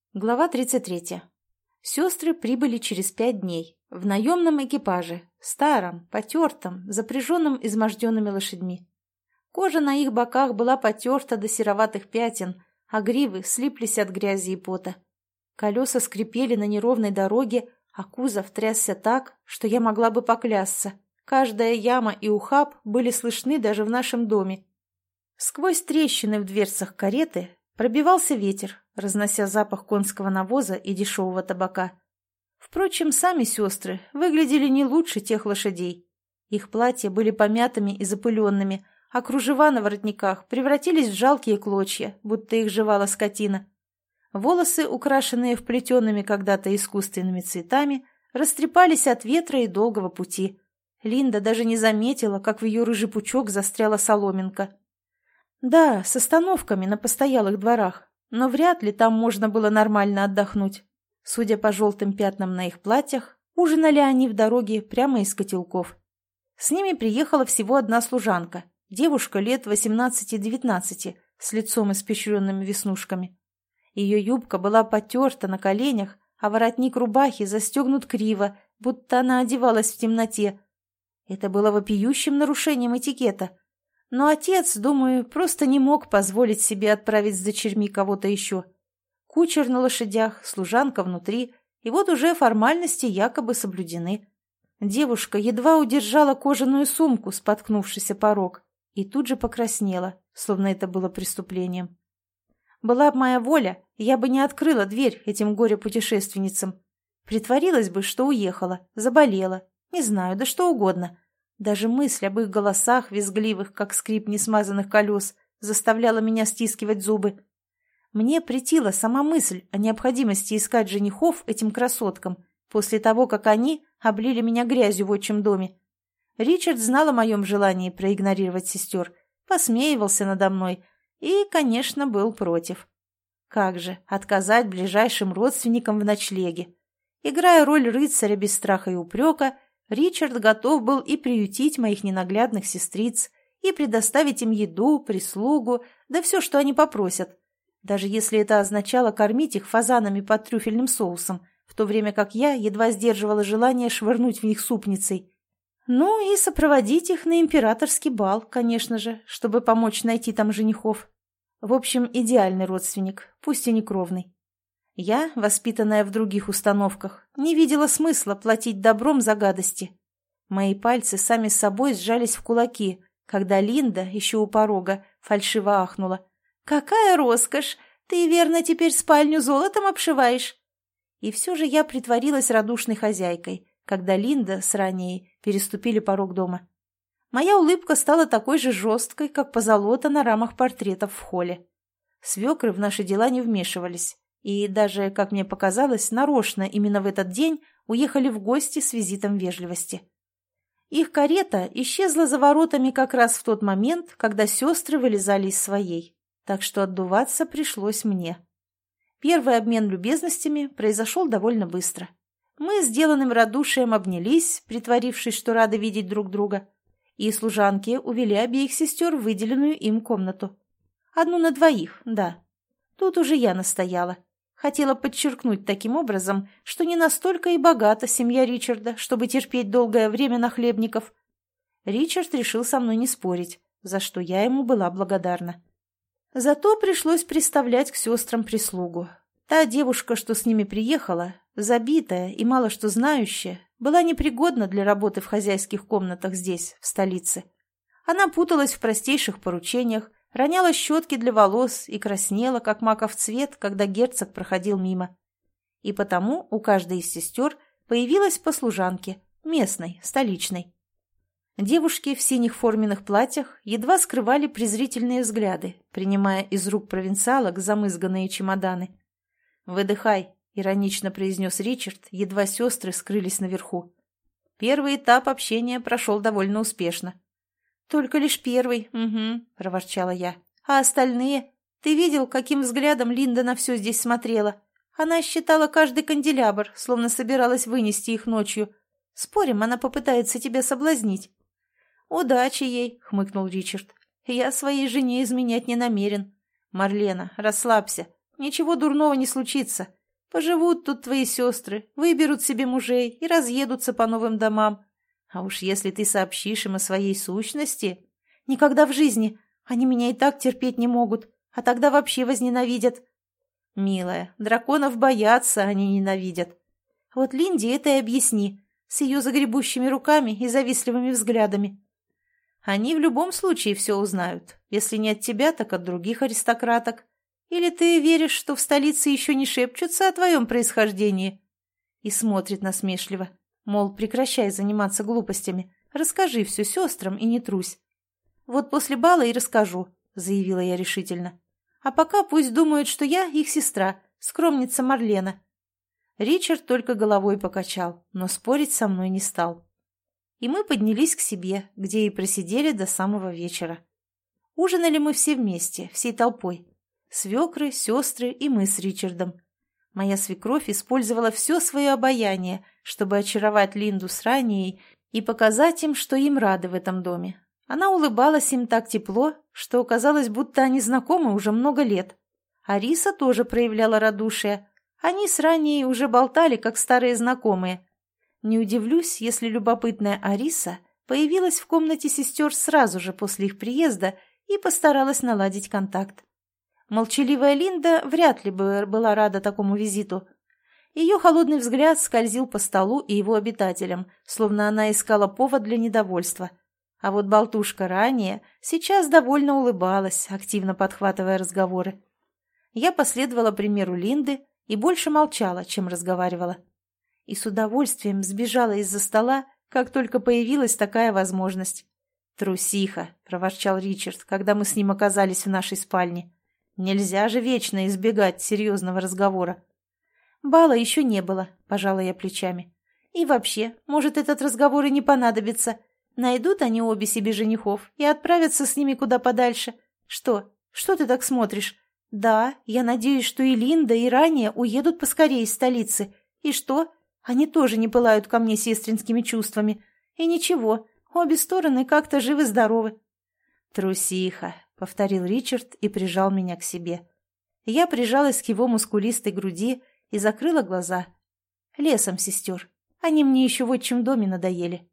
Глава 33. Сестры прибыли через 5 дней в наемном экипаже, старом, потертом, запряженном изможденными лошадьми. Кожа на их боках была потерта до сероватых пятен, а гривы слиплись от грязи и пота. Колеса скрипели на неровной дороге, а кузов трясся так, что я могла бы поклясться. Каждая яма и ухаб были слышны даже в нашем доме. Сквозь трещины в дверцах кареты пробивался ветер, разнося запах конского навоза и дешевого табака. Впрочем, сами сестры выглядели не лучше тех лошадей. Их платья были помятыми и запыленными, а кружева на воротниках превратились в жалкие клочья, будто их жевала скотина. Волосы, украшенные вплетенными когда-то искусственными цветами, растрепались от ветра и долгого пути. Линда даже не заметила, как в ее рыжий пучок застряла соломинка. Да, с остановками на постоялых дворах, но вряд ли там можно было нормально отдохнуть. Судя по желтым пятнам на их платьях, ужинали они в дороге прямо из котелков. С ними приехала всего одна служанка, девушка лет 18-19, с лицом испещренными веснушками. Ее юбка была потерта на коленях, а воротник рубахи застегнут криво, будто она одевалась в темноте. Это было вопиющим нарушением этикета. Но отец, думаю, просто не мог позволить себе отправить с дочерьми кого-то еще. Кучер на лошадях, служанка внутри, и вот уже формальности якобы соблюдены. Девушка едва удержала кожаную сумку, споткнувшись о порог, и тут же покраснела, словно это было преступлением. Была б моя воля, я бы не открыла дверь этим горе-путешественницам. Притворилась бы, что уехала, заболела, не знаю, да что угодно. Даже мысль об их голосах, визгливых, как скрип несмазанных колес, заставляла меня стискивать зубы. Мне претила сама мысль о необходимости искать женихов этим красоткам после того, как они облили меня грязью в отчим доме. Ричард знал о моем желании проигнорировать сестер, посмеивался надо мной и, конечно, был против. Как же отказать ближайшим родственникам в ночлеге? Играя роль рыцаря без страха и упрека, Ричард готов был и приютить моих ненаглядных сестриц, и предоставить им еду, прислугу, да все, что они попросят, даже если это означало кормить их фазанами под трюфельным соусом, в то время как я едва сдерживала желание швырнуть в них супницей. Ну и сопроводить их на императорский бал, конечно же, чтобы помочь найти там женихов. В общем, идеальный родственник, пусть и не кровный. Я, воспитанная в других установках, не видела смысла платить добром за гадости. Мои пальцы сами с собой сжались в кулаки, когда Линда, еще у порога, фальшиво ахнула. «Какая роскошь! Ты, верно, теперь спальню золотом обшиваешь?» И все же я притворилась радушной хозяйкой, когда Линда с Ранеей переступили порог дома. Моя улыбка стала такой же жесткой, как позолота на рамах портретов в холле. Свекры в наши дела не вмешивались. И даже, как мне показалось, нарочно именно в этот день уехали в гости с визитом вежливости. Их карета исчезла за воротами как раз в тот момент, когда сестры вылезали из своей, так что отдуваться пришлось мне. Первый обмен любезностями произошел довольно быстро. Мы с сделанным радушием обнялись, притворившись, что рады видеть друг друга, и служанки увели обеих сестер в выделенную им комнату. Одну на двоих, да. Тут уже я настояла. Хотела подчеркнуть таким образом, что не настолько и богата семья Ричарда, чтобы терпеть долгое время нахлебников. Ричард решил со мной не спорить, за что я ему была благодарна. Зато пришлось приставлять к сестрам прислугу. Та девушка, что с ними приехала, забитая и мало что знающая, была непригодна для работы в хозяйских комнатах здесь, в столице. Она путалась в простейших поручениях, роняла щетки для волос и краснела, как маков цвет, когда герцог проходил мимо. И потому у каждой из сестер появилась по служанке, местной, столичной. Девушки в синих форменных платьях едва скрывали презрительные взгляды, принимая из рук провинциалок замызганные чемоданы. «Выдыхай», — иронично произнес Ричард, едва сестры скрылись наверху. Первый этап общения прошел довольно успешно. «Только лишь первый, угу», — проворчала я. «А остальные? Ты видел, каким взглядом Линда на все здесь смотрела? Она считала каждый канделябр, словно собиралась вынести их ночью. Спорим, она попытается тебя соблазнить». «Удачи ей», — хмыкнул Ричард. «Я своей жене изменять не намерен. Марлена, расслабься. Ничего дурного не случится. Поживут тут твои сестры, выберут себе мужей и разъедутся по новым домам. А уж если ты сообщишь им о своей сущности... Никогда в жизни. Они меня и так терпеть не могут, а тогда вообще возненавидят. Милая, драконов боятся, а не ненавидят. Вот Линде это и объясни, с ее загребущими руками и завистливыми взглядами. Они в любом случае все узнают, если не от тебя, так от других аристократок. Или ты веришь, что в столице еще не шепчутся о твоем происхождении?» И смотрит насмешливо, мол, прекращай заниматься глупостями, расскажи все сестрам и не трусь. «Вот после бала и расскажу», — заявила я решительно. «А пока пусть думают, что я их сестра, скромница Марлена». Ричард только головой покачал, но спорить со мной не стал. И мы поднялись к себе, где и просидели до самого вечера. Ужинали мы все вместе, всей толпой. Свекры, сестры и мы с Ричардом. Моя свекровь использовала все свое обаяние, чтобы очаровать Линду с Ранией и показать им, что им рады в этом доме. Она улыбалась им так тепло, что казалось, будто они знакомы уже много лет. Ариса тоже проявляла радушие. Они с Ранией уже болтали, как старые знакомые. Не удивлюсь, если любопытная Ариса появилась в комнате сестер сразу же после их приезда и постаралась наладить контакт. Молчаливая Линда вряд ли бы была рада такому визиту. Ее холодный взгляд скользил по столу и его обитателям, словно она искала повод для недовольства. А вот болтушка Рания сейчас довольно улыбалась, активно подхватывая разговоры. Я последовала примеру Линды и больше молчала, чем разговаривала. И с удовольствием сбежала из-за стола, как только появилась такая возможность. «Трусиха!» – проворчал Ричард, когда мы с ним оказались в нашей спальне. «Нельзя же вечно избегать серьезного разговора». «Бала еще не было», – пожала я плечами. «И вообще, может, этот разговор и не понадобится. Найдут они обе себе женихов и отправятся с ними куда подальше. Что? Что ты так смотришь? Да, я надеюсь, что и Линда, и Рания уедут поскорее из столицы. И что? Они тоже не пылают ко мне сестринскими чувствами. И ничего, обе стороны как-то живы-здоровы». «Трусиха», — повторил Ричард и прижал меня к себе. Я прижалась к его мускулистой груди и закрыла глаза. «Лесом, сестер. Они мне еще в отчим доме надоели».